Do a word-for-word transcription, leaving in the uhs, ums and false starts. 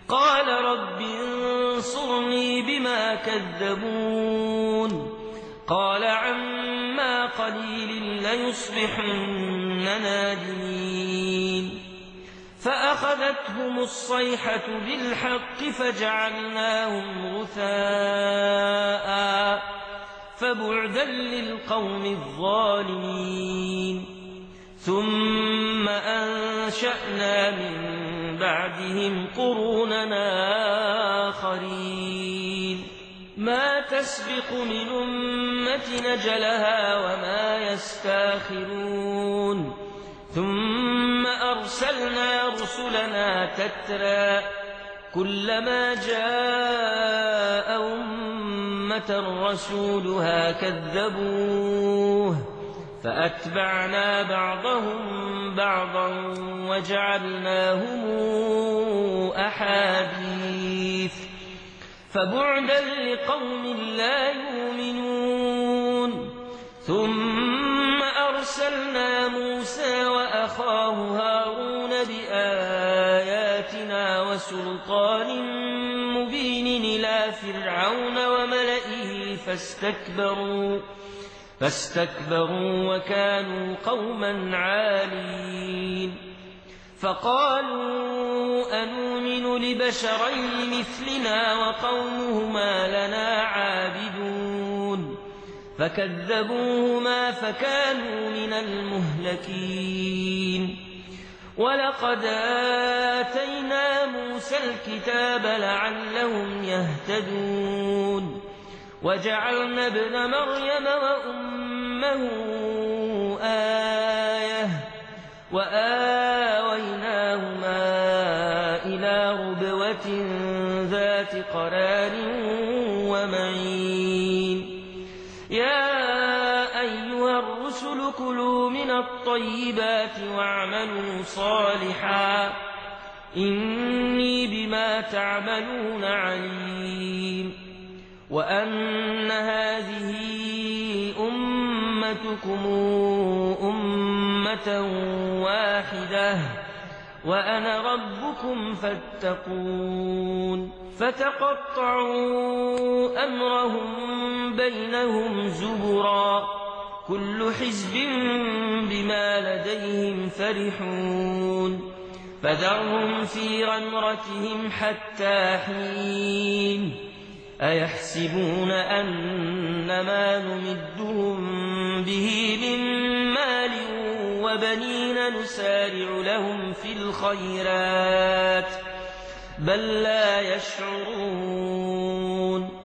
قال رب انصرني بما كذبون قال عما قليل ليصبحن نادمين فأخذتهم الصيحة بالحق فجعلناهم غثاء فبعدا للقوم الظالمين ثم أنشأنا من بعدهم قروننا آخرين ما تسبق من أمة نجلها وما يستاخرون ثم أرسلنا رسلنا تترى كلما جاء أمة رسولها كذبوه فأتبعنا بعضهم بعضا وجعلناهم أحاديث فبعدا لقوم لا يؤمنون ثم أرسلنا موسى وأخاه هارون بآياتنا وسلطان مبين إلى فرعون وملئه فاستكبروا فاستكبروا وكانوا قوما عالين فقالوا أنؤمن لبشرين مثلنا وقومهما لنا عابدون فكذبوهما فكانوا من المهلكين ولقد آتينا موسى الكتاب لعلهم يهتدون وجعلنا ابن مريم وأمه آية وآويناهما إلى ربوة ذات قرار ومعين يا أيها الرسل كلوا من الطيبات واعملوا صالحا إني بما تعملون عليم وأن هذه أمتكم أمة واحدة وأنا ربكم فاتقون فتقطعوا أمرهم بينهم زبرا كل حزب بما لديهم فرحون فذرهم في غمرتهم حتى حين أيحسبون أنما نمدهم به من مال وبنين نسارع لهم في الخيرات بل لا يشعرون